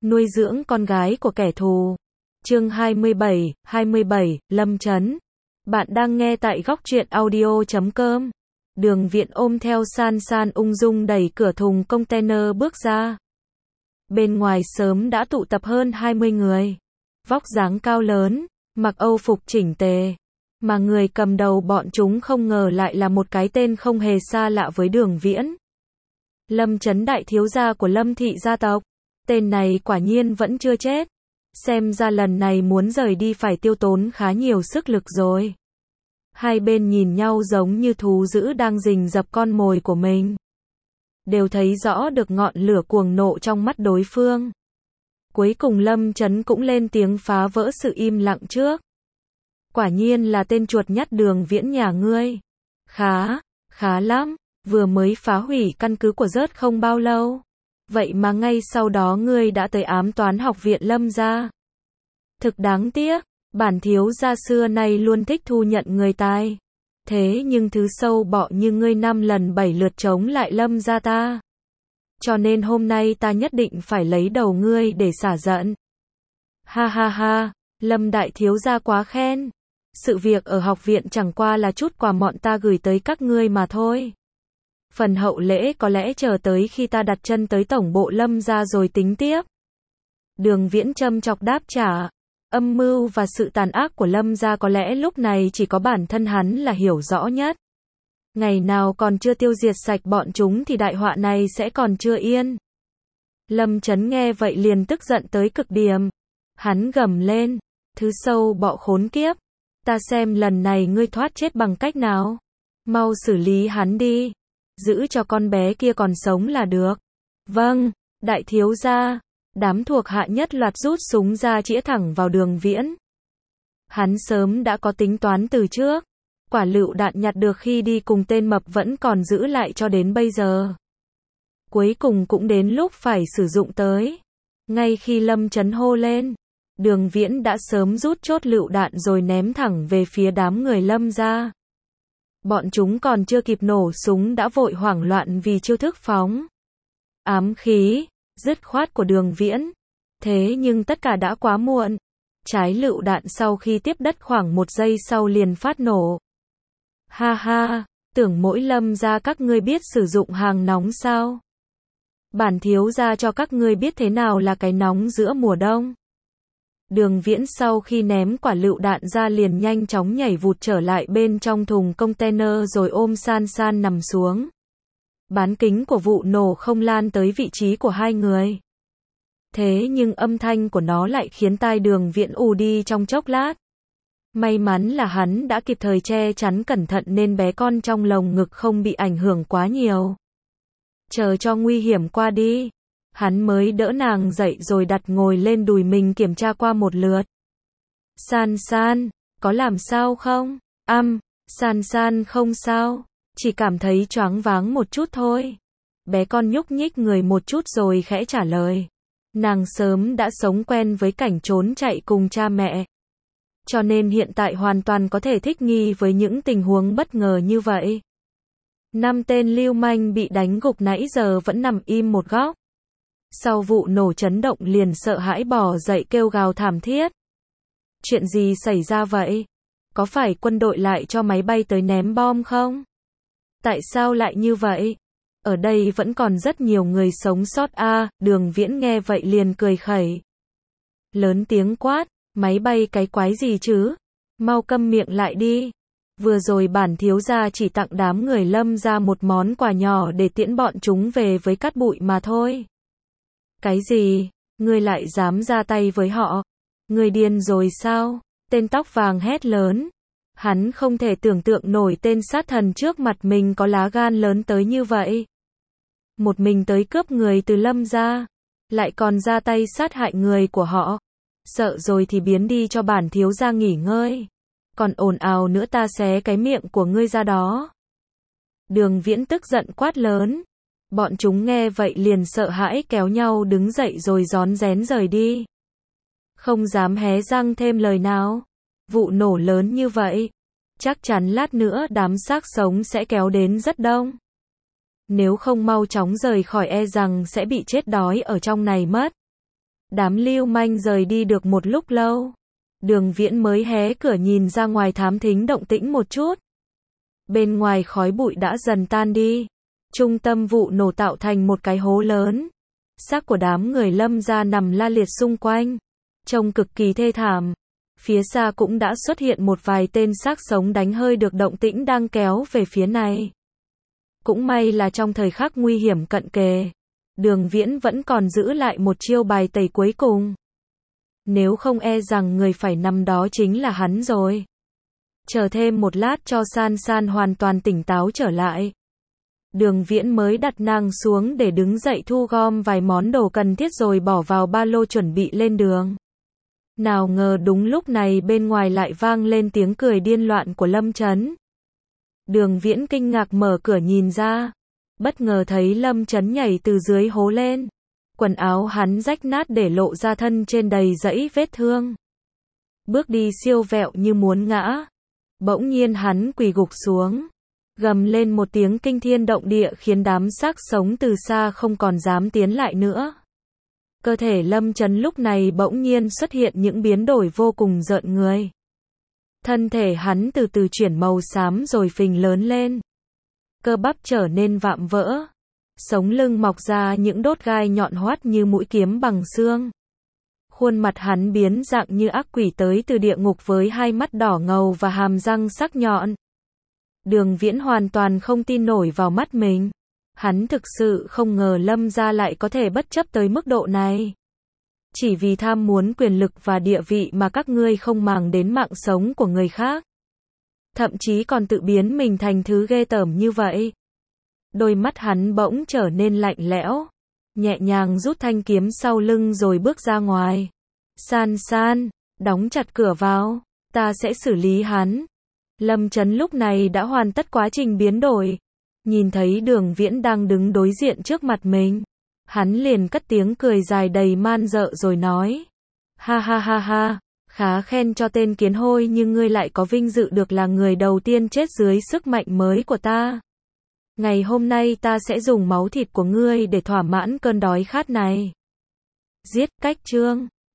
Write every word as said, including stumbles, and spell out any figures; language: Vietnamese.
nuôi dưỡng con gái của kẻ thù. Chương hai mươi bảy, hai mươi bảy, Lâm Chấn. Bạn đang nghe tại góc truyện audio chấm com. Đường Viễn ôm theo San San ung dung đẩy cửa thùng container bước ra. Bên ngoài sớm đã tụ tập hơn hai mươi người. Vóc dáng cao lớn, mặc âu phục chỉnh tề. Mà người cầm đầu bọn chúng không ngờ lại là một cái tên không hề xa lạ với Đường Viễn. Lâm Chấn, đại thiếu gia của Lâm thị gia tộc. Tên này quả nhiên vẫn chưa chết. Xem ra lần này muốn rời đi phải tiêu tốn khá nhiều sức lực rồi. Hai bên nhìn nhau giống như thú dữ đang rình rập con mồi của mình. Đều thấy rõ được ngọn lửa cuồng nộ trong mắt đối phương. Cuối cùng Lâm Chấn cũng lên tiếng phá vỡ sự im lặng trước. Quả nhiên là tên chuột nhắt Đường Viễn nhà ngươi. Khá, khá lắm, vừa mới phá hủy căn cứ của rớt không bao lâu. Vậy mà ngay sau đó ngươi đã tới ám toán học viện Lâm gia. Thực đáng tiếc, bản thiếu gia xưa nay luôn thích thu nhận người tài. Thế nhưng thứ sâu bọ như ngươi năm lần bảy lượt chống lại Lâm gia ta. Cho nên hôm nay ta nhất định phải lấy đầu ngươi để xả giận. Ha ha ha, Lâm đại thiếu gia quá khen. Sự việc ở học viện chẳng qua là chút quà mọn ta gửi tới các ngươi mà thôi. Phần hậu lễ có lẽ chờ tới khi ta đặt chân tới tổng bộ Lâm gia rồi tính tiếp. Đường Viễn châm chọc đáp trả. Âm mưu và sự tàn ác của Lâm gia có lẽ lúc này chỉ có bản thân hắn là hiểu rõ nhất. Ngày nào còn chưa tiêu diệt sạch bọn chúng thì đại họa này sẽ còn chưa yên. Lâm Chấn nghe vậy liền tức giận tới cực điểm. Hắn gầm lên. Thứ sâu bọ khốn kiếp. Ta xem lần này ngươi thoát chết bằng cách nào. Mau xử lý hắn đi. Giữ cho con bé kia còn sống là được. Vâng, đại thiếu gia. Đám thuộc hạ nhất loạt rút súng ra chĩa thẳng vào Đường Viễn. Hắn sớm đã có tính toán từ trước. Quả lựu đạn nhặt được khi đi cùng tên mập vẫn còn giữ lại cho đến bây giờ. Cuối cùng cũng đến lúc phải sử dụng tới. Ngay khi Lâm Chấn hô lên, Đường Viễn đã sớm rút chốt lựu đạn rồi ném thẳng về phía đám người Lâm gia. Bọn chúng còn chưa kịp nổ súng đã vội hoảng loạn vì chiêu thức phóng ám khí, dứt khoát của Đường Viễn. Thế nhưng tất cả đã quá muộn. Trái lựu đạn sau khi tiếp đất khoảng một giây sau liền phát nổ. Ha ha, tưởng mỗi Lâm gia các ngươi biết sử dụng hàng nóng sao? Bản thiếu gia cho các ngươi biết thế nào là cái nóng giữa mùa đông. Đường Viễn sau khi ném quả lựu đạn ra liền nhanh chóng nhảy vụt trở lại bên trong thùng container rồi ôm San San nằm xuống. Bán kính của vụ nổ không lan tới vị trí của hai người. Thế nhưng âm thanh của nó lại khiến tai Đường Viễn ù đi trong chốc lát. May mắn là hắn đã kịp thời che chắn cẩn thận nên bé con trong lồng ngực không bị ảnh hưởng quá nhiều. Chờ cho nguy hiểm qua đi, hắn mới đỡ nàng dậy rồi đặt ngồi lên đùi mình kiểm tra qua một lượt. San San, có làm sao không? Âm, San San không sao, chỉ cảm thấy choáng váng một chút thôi. Bé con nhúc nhích người một chút rồi khẽ trả lời. Nàng sớm đã sống quen với cảnh trốn chạy cùng cha mẹ. Cho nên hiện tại hoàn toàn có thể thích nghi với những tình huống bất ngờ như vậy. Năm tên lưu manh bị đánh gục nãy giờ vẫn nằm im một góc. Sau vụ nổ chấn động liền sợ hãi bò dậy kêu gào thảm thiết. Chuyện gì xảy ra vậy? Có phải quân đội lại cho máy bay tới ném bom không? Tại sao lại như vậy? Ở đây vẫn còn rất nhiều người sống sót a. À, Đường Viễn nghe vậy liền cười khẩy. Lớn tiếng quát, máy bay cái quái gì chứ? Mau câm miệng lại đi. Vừa rồi bản thiếu gia chỉ tặng đám người Lâm gia một món quà nhỏ để tiễn bọn chúng về với cát bụi mà thôi. Cái gì? Ngươi lại dám ra tay với họ? Ngươi điên rồi sao? Tên tóc vàng hét lớn. Hắn không thể tưởng tượng nổi tên sát thần trước mặt mình có lá gan lớn tới như vậy. Một mình tới cướp người từ Lâm gia, lại còn ra tay sát hại người của họ. Sợ rồi thì biến đi cho bản thiếu gia nghỉ ngơi. Còn ồn ào nữa ta xé cái miệng của ngươi ra đó. Đường Viễn tức giận quát lớn. Bọn chúng nghe vậy liền sợ hãi kéo nhau đứng dậy rồi rón rén rời đi. Không dám hé răng thêm lời nào. Vụ nổ lớn như vậy, chắc chắn lát nữa đám xác sống sẽ kéo đến rất đông. Nếu không mau chóng rời khỏi e rằng sẽ bị chết đói ở trong này mất. Đám lưu manh rời đi được một lúc lâu. Đường Viễn mới hé cửa nhìn ra ngoài thám thính động tĩnh một chút. Bên ngoài khói bụi đã dần tan đi. Trung tâm vụ nổ tạo thành một cái hố lớn. Xác của đám người Lâm gia nằm la liệt xung quanh. Trông cực kỳ thê thảm. Phía xa cũng đã xuất hiện một vài tên xác sống đánh hơi được động tĩnh đang kéo về phía này. Cũng may là trong thời khắc nguy hiểm cận kề, Đường Viễn vẫn còn giữ lại một chiêu bài tẩy cuối cùng. Nếu không e rằng người phải nằm đó chính là hắn rồi. Chờ thêm một lát cho San San hoàn toàn tỉnh táo trở lại. Đường Viễn mới đặt nàng xuống để đứng dậy thu gom vài món đồ cần thiết rồi bỏ vào ba lô chuẩn bị lên đường. Nào ngờ đúng lúc này bên ngoài lại vang lên tiếng cười điên loạn của Lâm Chấn. Đường Viễn kinh ngạc mở cửa nhìn ra. Bất ngờ thấy Lâm Chấn nhảy từ dưới hố lên. Quần áo hắn rách nát để lộ ra thân trên đầy dẫy vết thương. Bước đi siêu vẹo như muốn ngã. Bỗng nhiên hắn quỳ gục xuống. Gầm lên một tiếng kinh thiên động địa khiến đám xác sống từ xa không còn dám tiến lại nữa. Cơ thể Lâm Chấn lúc này bỗng nhiên xuất hiện những biến đổi vô cùng rợn người. Thân thể hắn từ từ chuyển màu xám rồi phình lớn lên. Cơ bắp trở nên vạm vỡ. Sống lưng mọc ra những đốt gai nhọn hoắt như mũi kiếm bằng xương. Khuôn mặt hắn biến dạng như ác quỷ tới từ địa ngục với hai mắt đỏ ngầu và hàm răng sắc nhọn. Đường Viễn hoàn toàn không tin nổi vào mắt mình. Hắn thực sự không ngờ Lâm gia lại có thể bất chấp tới mức độ này. Chỉ vì tham muốn quyền lực và địa vị mà các ngươi không màng đến mạng sống của người khác. Thậm chí còn tự biến mình thành thứ ghê tởm như vậy. Đôi mắt hắn bỗng trở nên lạnh lẽo. Nhẹ nhàng rút thanh kiếm sau lưng rồi bước ra ngoài. San San, đóng chặt cửa vào. Ta sẽ xử lý hắn. Lâm Chấn lúc này đã hoàn tất quá trình biến đổi. Nhìn thấy Đường Viễn đang đứng đối diện trước mặt mình. Hắn liền cất tiếng cười dài đầy man dợ rồi nói. Ha ha ha ha, khá khen cho tên kiến hôi nhưng ngươi lại có vinh dự được là người đầu tiên chết dưới sức mạnh mới của ta. Ngày hôm nay ta sẽ dùng máu thịt của ngươi để thỏa mãn cơn đói khát này. Giết. Cách chương